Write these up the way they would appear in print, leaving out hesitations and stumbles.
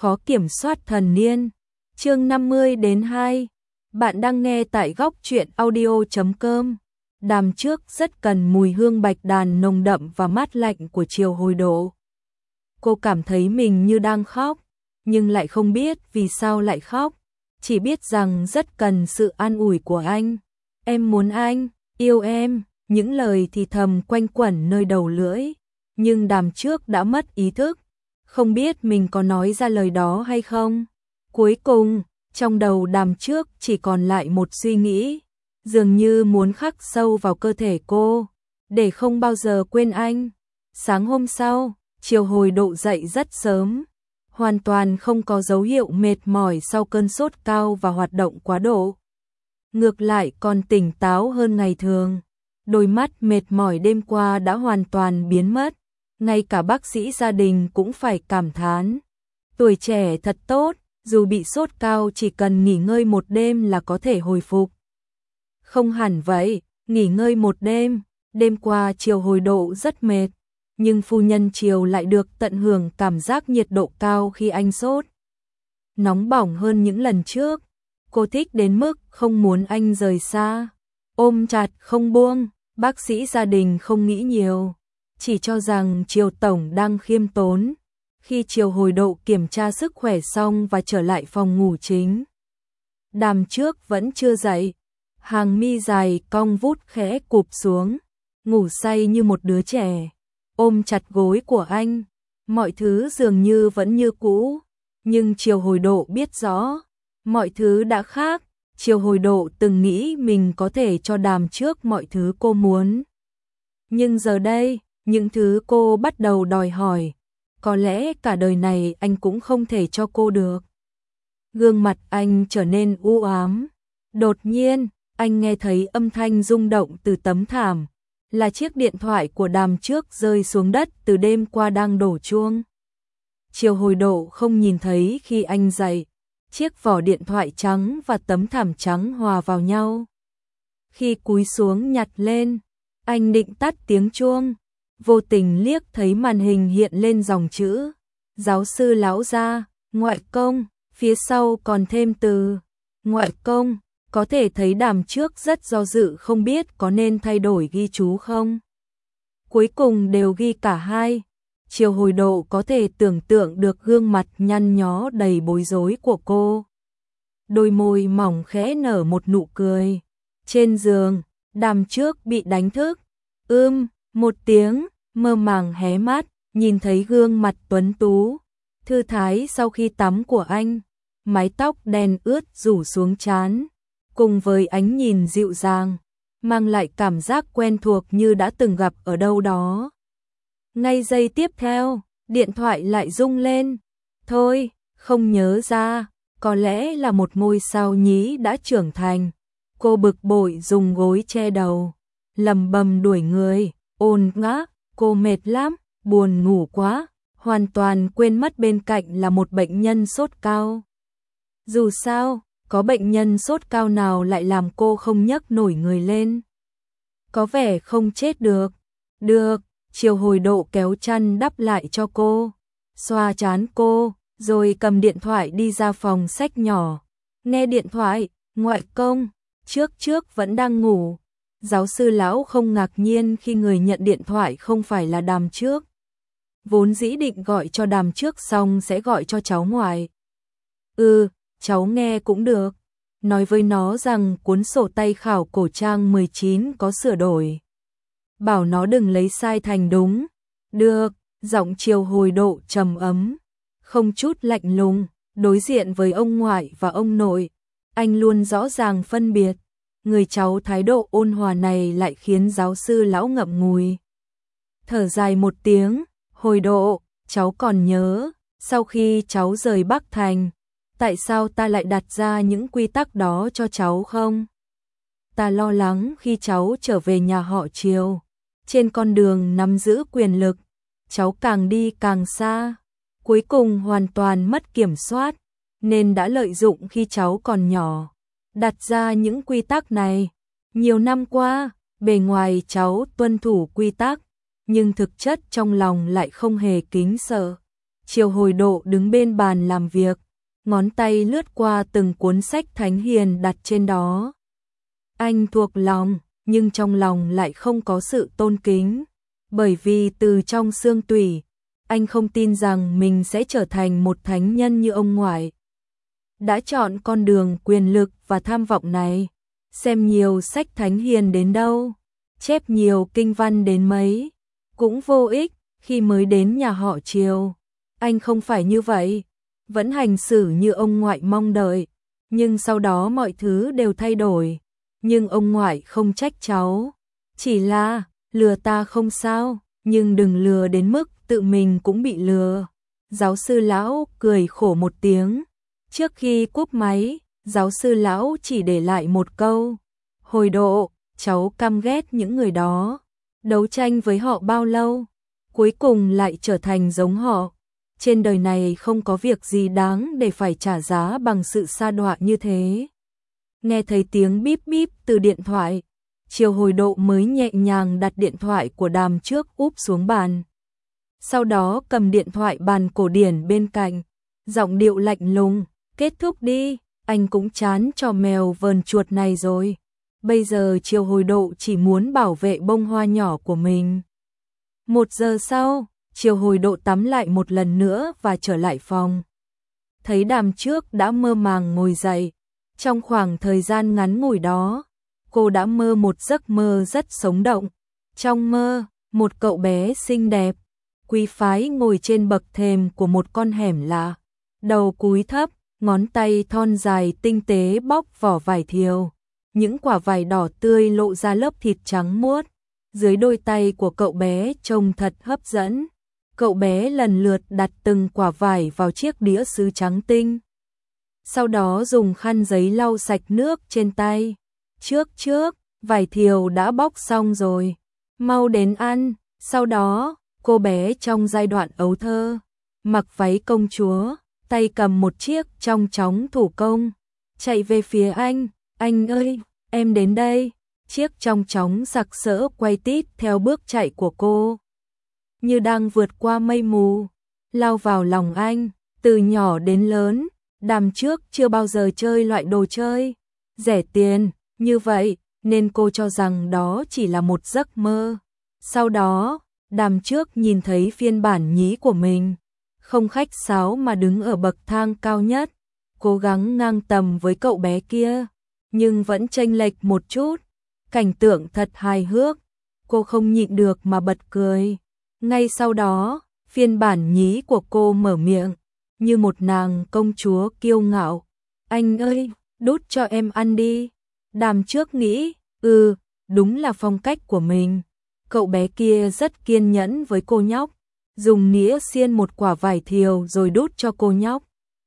khó kiểm soát thần niên. Chương 50-2. Bạn đang nghe tại góc truyện audio.com. Đàm trước rất cần mùi hương bạch đàn nồng đậm và mát lạnh của chiều hồi độ. Cô cảm thấy mình như đang khóc, nhưng lại không biết vì sao lại khóc, chỉ biết rằng rất cần sự an ủi của anh. Em muốn anh, yêu em, những lời thì thầm quanh quẩn nơi đầu lưỡi, nhưng Đàm trước đã mất ý thức, không biết mình có nói ra lời đó hay không. Cuối cùng, trong đầu Đàm trước chỉ còn lại một suy nghĩ, dường như muốn khắc sâu vào cơ thể cô, để không bao giờ quên anh. Sáng hôm sau, chiều hồi độ dậy rất sớm, hoàn toàn không có dấu hiệu mệt mỏi sau cơn sốt cao và hoạt động quá độ. Ngược lại còn tỉnh táo hơn ngày thường, đôi mắt mệt mỏi đêm qua đã hoàn toàn biến mất, ngay cả bác sĩ gia đình cũng phải cảm thán. Tuổi trẻ thật tốt, dù bị sốt cao chỉ cần nghỉ ngơi một đêm là có thể hồi phục. Không hẳn vậy, nghỉ ngơi một đêm, đêm qua chiều hồi độ rất mệt, nhưng phu nhân chiều lại được tận hưởng cảm giác nhiệt độ cao khi anh sốt. Nóng bỏng hơn những lần trước, cô thích đến mức không muốn anh rời xa, ôm chặt không buông. Bác sĩ gia đình không nghĩ nhiều, chỉ cho rằng chiều tổng đang khiêm tốn. Khi chiều hồi độ kiểm tra sức khỏe xong và trở lại phòng ngủ chính, Đàm trước vẫn chưa dậy, hàng mi dài cong vút khẽ cụp xuống, ngủ say như một đứa trẻ, ôm chặt gối của anh. Mọi thứ dường như vẫn như cũ, nhưng chiều hồi độ biết rõ, mọi thứ đã khác. Chiều hồi độ từng nghĩ mình có thể cho Đàm trước mọi thứ cô muốn. Nhưng giờ đây, những thứ cô bắt đầu đòi hỏi, có lẽ cả đời này anh cũng không thể cho cô được. Gương mặt anh trở nên u ám. Đột nhiên, anh nghe thấy âm thanh rung động từ tấm thảm, là chiếc điện thoại của Đàm trước rơi xuống đất từ đêm qua đang đổ chuông. Chiều hồi độ không nhìn thấy khi anh dậy, chiếc vỏ điện thoại trắng và tấm thảm trắng hòa vào nhau. Khi cúi xuống nhặt lên, anh định tắt tiếng chuông, vô tình liếc thấy màn hình hiện lên dòng chữ giáo sư lão gia, ngoại công, phía sau còn thêm từ ngoại công. Có thể thấy Đàm trước rất do dự không biết có nên thay đổi ghi chú không. Cuối cùng đều ghi cả hai. Chiều hồi độ có thể tưởng tượng được gương mặt nhăn nhó đầy bối rối của cô. Đôi môi mỏng khẽ nở một nụ cười. Trên giường, Đàm trước bị đánh thức. Một tiếng, mơ màng hé mắt, nhìn thấy gương mặt tuấn tú, thư thái sau khi tắm của anh. Mái tóc đen ướt rủ xuống trán, cùng với ánh nhìn dịu dàng, mang lại cảm giác quen thuộc như đã từng gặp ở đâu đó. Ngay giây tiếp theo, điện thoại lại rung lên. Thôi, không nhớ ra, có lẽ là một ngôi sao nhí đã trưởng thành. Cô bực bội dùng gối che đầu, lầm bầm đuổi người, ồn ngã, cô mệt lắm, buồn ngủ quá, hoàn toàn quên mất bên cạnh là một bệnh nhân sốt cao. Dù sao, có bệnh nhân sốt cao nào lại làm cô không nhấc nổi người lên. Có vẻ không chết được. Được, chiều hồi độ kéo chăn đắp lại cho cô, xoa trán cô, rồi cầm điện thoại đi ra phòng sách nhỏ. Nghe điện thoại, ngoại công, trước vẫn đang ngủ. Giáo sư lão không ngạc nhiên khi người nhận điện thoại không phải là Đàm trước. Vốn dĩ định gọi cho Đàm trước xong sẽ gọi cho cháu ngoại. Cháu nghe cũng được. Nói với nó rằng cuốn sổ tay khảo cổ trang 19 có sửa đổi. Bảo nó đừng lấy sai thành đúng. Được, giọng chiều hồi độ trầm ấm, không chút lạnh lùng, đối diện với ông ngoại và ông nội. Anh luôn rõ ràng phân biệt. Người cháu thái độ ôn hòa này lại khiến giáo sư lão ngậm ngùi. Thở dài một tiếng, hồi độ, cháu còn nhớ, sau khi cháu rời Bắc Thành, tại sao ta lại đặt ra những quy tắc đó cho cháu không? Ta lo lắng khi cháu trở về nhà họ Triều, trên con đường nắm giữ quyền lực, cháu càng đi càng xa, cuối cùng hoàn toàn mất kiểm soát, nên đã lợi dụng khi cháu còn nhỏ, đặt ra những quy tắc này. Nhiều năm qua, bề ngoài cháu tuân thủ quy tắc, nhưng thực chất trong lòng lại không hề kính sợ. Triều Hồi Độ đứng bên bàn làm việc, ngón tay lướt qua từng cuốn sách thánh hiền đặt trên đó. Anh thuộc lòng, nhưng trong lòng lại không có sự tôn kính, bởi vì từ trong xương tủy, anh không tin rằng mình sẽ trở thành một thánh nhân như ông ngoại. Đã chọn con đường quyền lực và tham vọng này, xem nhiều sách thánh hiền đến đâu, chép nhiều kinh văn đến mấy, cũng vô ích. Khi mới đến nhà họ Triều, anh không phải như vậy, vẫn hành xử như ông ngoại mong đợi, nhưng sau đó mọi thứ đều thay đổi. Nhưng ông ngoại không trách cháu, chỉ là lừa ta không sao, nhưng đừng lừa đến mức tự mình cũng bị lừa. Giáo sư lão cười khổ một tiếng. Trước khi cúp máy, giáo sư lão chỉ để lại một câu: Hồi Độ, cháu căm ghét những người đó. Đấu tranh với họ bao lâu, cuối cùng lại trở thành giống họ. Trên đời này không có việc gì đáng để phải trả giá bằng sự sa đọa như thế. Nghe thấy tiếng bíp bíp từ điện thoại, Triều Hồi Độ mới nhẹ nhàng đặt điện thoại của Đàm Trước úp xuống bàn. Sau đó cầm điện thoại bàn cổ điển bên cạnh, giọng điệu lạnh lùng: kết thúc đi, anh cũng chán trò mèo vờn chuột này rồi. Bây giờ Triều Hồi Độ chỉ muốn bảo vệ bông hoa nhỏ của mình. 1 giờ sau, Triều Hồi Độ tắm lại một lần nữa và trở lại phòng. Thấy Đàm Trước đã mơ màng ngồi dậy. Trong khoảng thời gian ngắn ngủi đó, cô đã mơ một giấc mơ rất sống động. Trong mơ, một cậu bé xinh đẹp, quý phái ngồi trên bậc thềm của một con hẻm lạ, đầu cúi thấp, ngón tay thon dài tinh tế bóc vỏ vải thiều. Những quả vải đỏ tươi lộ ra lớp thịt trắng muốt. Dưới đôi tay của cậu bé trông thật hấp dẫn. Cậu bé lần lượt đặt từng quả vải vào chiếc đĩa sứ trắng tinh. Sau đó dùng khăn giấy lau sạch nước trên tay. Trước, vải thiều đã bóc xong rồi. Mau đến ăn. Sau đó, cô bé trong giai đoạn ấu thơ, mặc váy công chúa, tay cầm một chiếc chong chóng thủ công, chạy về phía anh. Anh ơi, em đến đây. Chiếc chong chóng sặc sỡ quay tít theo bước chạy của cô, như đang vượt qua mây mù, lao vào lòng anh. Từ nhỏ đến lớn, Đàm Trước chưa bao giờ chơi loại đồ chơi rẻ tiền như vậy, nên cô cho rằng đó chỉ là một giấc mơ. Sau đó, Đàm Trước nhìn thấy phiên bản nhí của mình, không khách sáo mà đứng ở bậc thang cao nhất, cố gắng ngang tầm với cậu bé kia, nhưng vẫn chênh lệch một chút. Cảnh tượng thật hài hước, cô không nhịn được mà bật cười. Ngay sau đó, phiên bản nhí của cô mở miệng, như một nàng công chúa kiêu ngạo. Anh ơi, đút cho em ăn đi. Đàm Trước nghĩ, đúng là phong cách của mình. Cậu bé kia rất kiên nhẫn với cô nhóc, dùng nĩa xiên một quả vải thiều rồi đút cho cô nhóc.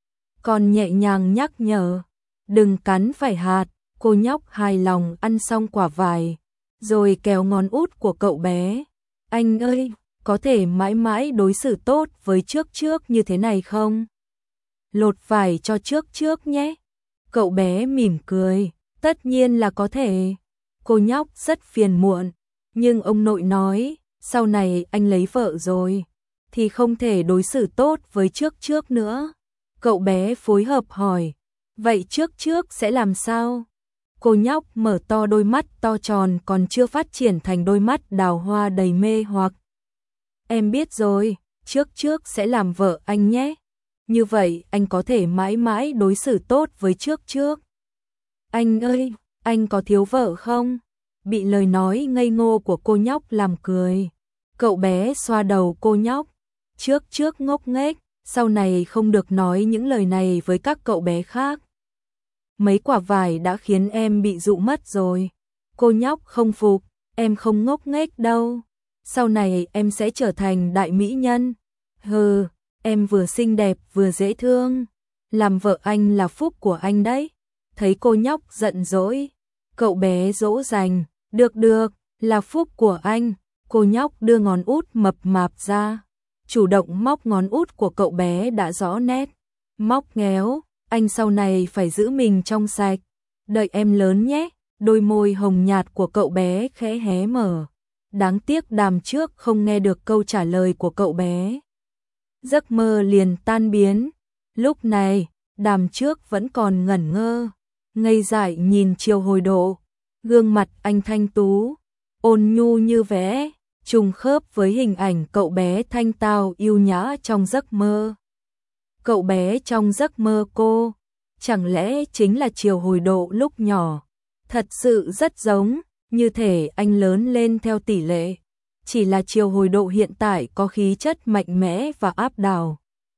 Còn nhẹ nhàng nhắc nhở, đừng cắn phải hạt. Cô nhóc hài lòng ăn xong quả vải, rồi kéo ngón út của cậu bé. Anh ơi, có thể mãi mãi đối xử tốt với Trước như thế này không? Lột vải cho Trước nhé. Cậu bé mỉm cười, tất nhiên là có thể. Cô nhóc rất phiền muộn, nhưng ông nội nói, sau này anh lấy vợ rồi, thì không thể đối xử tốt với Trước nữa. Cậu bé phối hợp hỏi, vậy Trước sẽ làm sao? Cô nhóc mở to đôi mắt to tròn còn chưa phát triển thành đôi mắt đào hoa đầy mê hoặc. Em biết rồi, Trước sẽ làm vợ anh nhé. Như vậy anh có thể mãi mãi đối xử tốt với Trước. Anh ơi, anh có thiếu vợ không? Bị lời nói ngây ngô của cô nhóc làm cười. Cậu bé xoa đầu cô nhóc. Trước ngốc nghếch, sau này không được nói những lời này với các cậu bé khác. Mấy quả vải đã khiến em bị dụ mất rồi. Cô nhóc không phục, em không ngốc nghếch đâu. Sau này em sẽ trở thành đại mỹ nhân. Hừ, em vừa xinh đẹp vừa dễ thương. Làm vợ anh là phúc của anh đấy. Thấy cô nhóc giận dỗi, cậu bé dỗ dành. Được, là phúc của anh. Cô nhóc đưa ngón út mập mạp ra, chủ động móc ngón út của cậu bé đã rõ nét. Móc ngéo, anh sau này phải giữ mình trong sạch. Đợi em lớn nhé. Đôi môi hồng nhạt của cậu bé khẽ hé mở. Đáng tiếc Đàm Trước không nghe được câu trả lời của cậu bé. giấc mơ liền tan biến. Lúc này, Đàm Trước vẫn còn ngẩn ngơ, ngây dại nhìn Triều Hồi Độ, gương mặt anh thanh tú, ôn nhu như vẽ, trùng khớp với hình ảnh cậu bé thanh tao yêu nhã trong giấc mơ. Cậu bé trong giấc mơ cô, chẳng lẽ chính là Triều Hồi Độ lúc nhỏ? Thật sự rất giống, như thể anh lớn lên theo tỷ lệ. Chỉ là Triều Hồi Độ hiện tại có khí chất mạnh mẽ và áp đảo.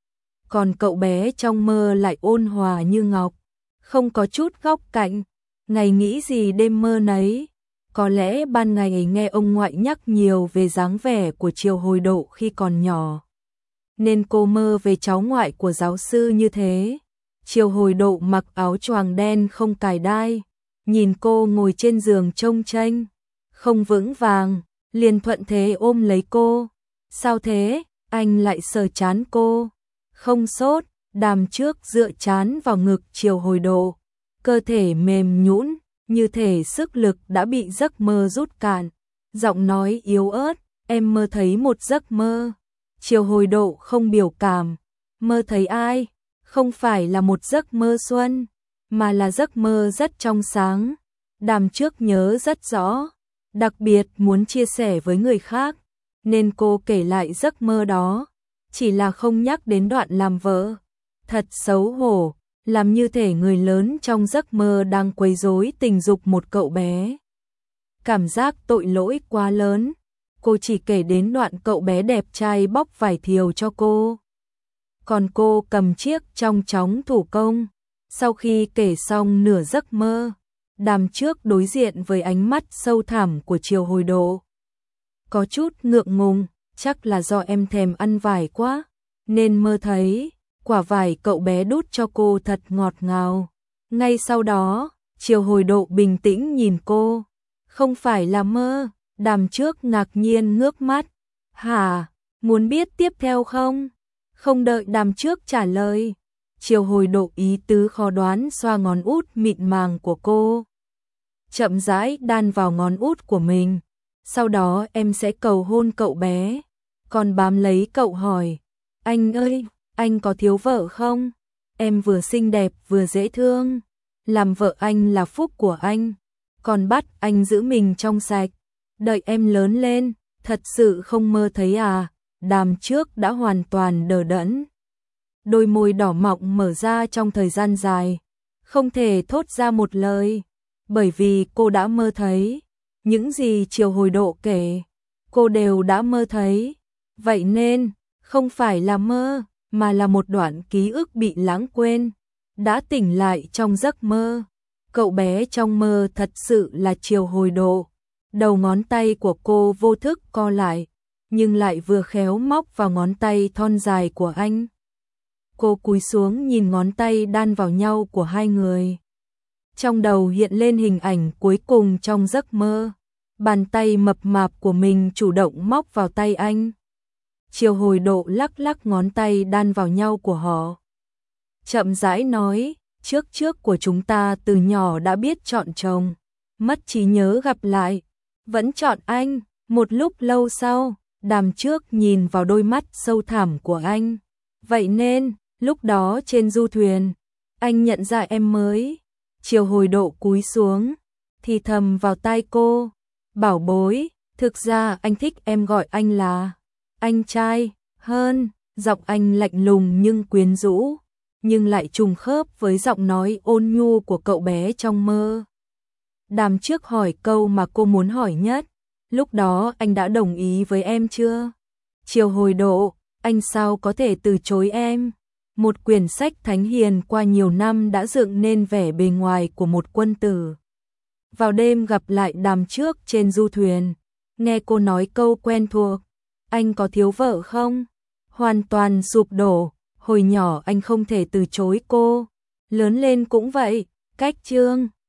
Còn cậu bé trong mơ lại ôn hòa như ngọc, không có chút góc cạnh. Ngày nghĩ gì đêm mơ nấy. Có lẽ ban ngày nghe ông ngoại nhắc nhiều về dáng vẻ của Triều Hồi Độ khi còn nhỏ, nên cô mơ về cháu ngoại của giáo sư như thế. Triều Hồi Độ mặc áo choàng đen không cài đai, nhìn cô ngồi trên giường trông chênh, không vững vàng, liền thuận thế ôm lấy cô. Sao thế? Anh lại sờ trán cô. Không sốt. Đàm Trước dựa trán vào ngực Triều Hồi Độ, cơ thể mềm nhũn, như thể sức lực đã bị giấc mơ rút cạn. Giọng nói yếu ớt, em mơ thấy một giấc mơ. Triều Hồi Độ không biểu cảm. Mơ thấy ai? Không phải là một giấc mơ xuân, mà là giấc mơ rất trong sáng. Đàm Trước nhớ rất rõ, đặc biệt muốn chia sẻ với người khác, nên cô kể lại giấc mơ đó, chỉ là không nhắc đến đoạn làm vợ. Thật xấu hổ, làm như thể người lớn trong giấc mơ đang quấy rối tình dục một cậu bé. Cảm giác tội lỗi quá lớn, cô chỉ kể đến đoạn cậu bé đẹp trai bóc vải thiều cho cô. Còn cô cầm chiếc trong chóng thủ công. Sau khi kể xong nửa giấc mơ, Đàm Trước đối diện với ánh mắt sâu thẳm của Triều Hồi Độ. Có chút ngượng ngùng, chắc là do em thèm ăn vải quá, nên mơ thấy quả vải cậu bé đút cho cô thật ngọt ngào. Ngay sau đó, Triều Hồi Độ bình tĩnh nhìn cô. Không phải là mơ. Đàm Trước ngạc nhiên ngước mắt. Hả? Muốn biết tiếp theo không? Không đợi Đàm Trước trả lời, Triều Hồi Độ ý tứ khó đoán xoa ngón út mịn màng của cô, chậm rãi đan vào ngón út của mình. Sau đó em sẽ cầu hôn cậu bé. Còn bám lấy cậu hỏi, anh ơi, anh có thiếu vợ không? Em vừa xinh đẹp vừa dễ thương, làm vợ anh là phúc của anh, còn bắt anh giữ mình trong sạch. Đợi em lớn lên, thật sự không mơ thấy à? Đàm Trước đã hoàn toàn đờ đẫn. Đôi môi đỏ mọng mở ra trong thời gian dài, không thể thốt ra một lời, bởi vì cô đã mơ thấy. Những gì Triều Hồi Độ kể, cô đều đã mơ thấy. Vậy nên, không phải là mơ, mà là một đoạn ký ức bị lãng quên, đã tỉnh lại trong giấc mơ. Cậu bé trong mơ thật sự là Triều Hồi Độ. Đầu ngón tay của cô vô thức co lại, nhưng lại vừa khéo móc vào ngón tay thon dài của anh. Cô cúi xuống nhìn ngón tay đan vào nhau của hai người. Trong đầu hiện lên hình ảnh cuối cùng trong giấc mơ. Bàn tay mập mạp của mình chủ động móc vào tay anh. Triều Hồi Độ lắc lắc ngón tay đan vào nhau của họ, chậm rãi nói, trước của chúng ta từ nhỏ đã biết chọn chồng, mất trí nhớ gặp lại, vẫn chọn anh. Một lúc lâu sau, Đàm Trước nhìn vào đôi mắt sâu thẳm của anh. Vậy nên, lúc đó trên du thuyền, anh nhận ra em mới. Triều Hồi Độ cúi xuống, thì thầm vào tai cô, bảo bối, thực ra anh thích em gọi anh là anh trai hơn. Giọng anh lạnh lùng nhưng quyến rũ, nhưng lại trùng khớp với giọng nói ôn nhu của cậu bé trong mơ. Đàm Trước hỏi câu mà cô muốn hỏi nhất, lúc đó anh đã đồng ý với em chưa? Triều Hồi Độ, anh sao có thể từ chối em? Một quyển sách thánh hiền qua nhiều năm đã dựng nên vẻ bề ngoài của một quân tử. Vào đêm gặp lại Đàm Trước trên du thuyền, nghe cô nói câu quen thuộc, anh có thiếu vợ không? Hoàn toàn sụp đổ. Hồi nhỏ anh không thể từ chối cô, lớn lên cũng vậy. Cách chương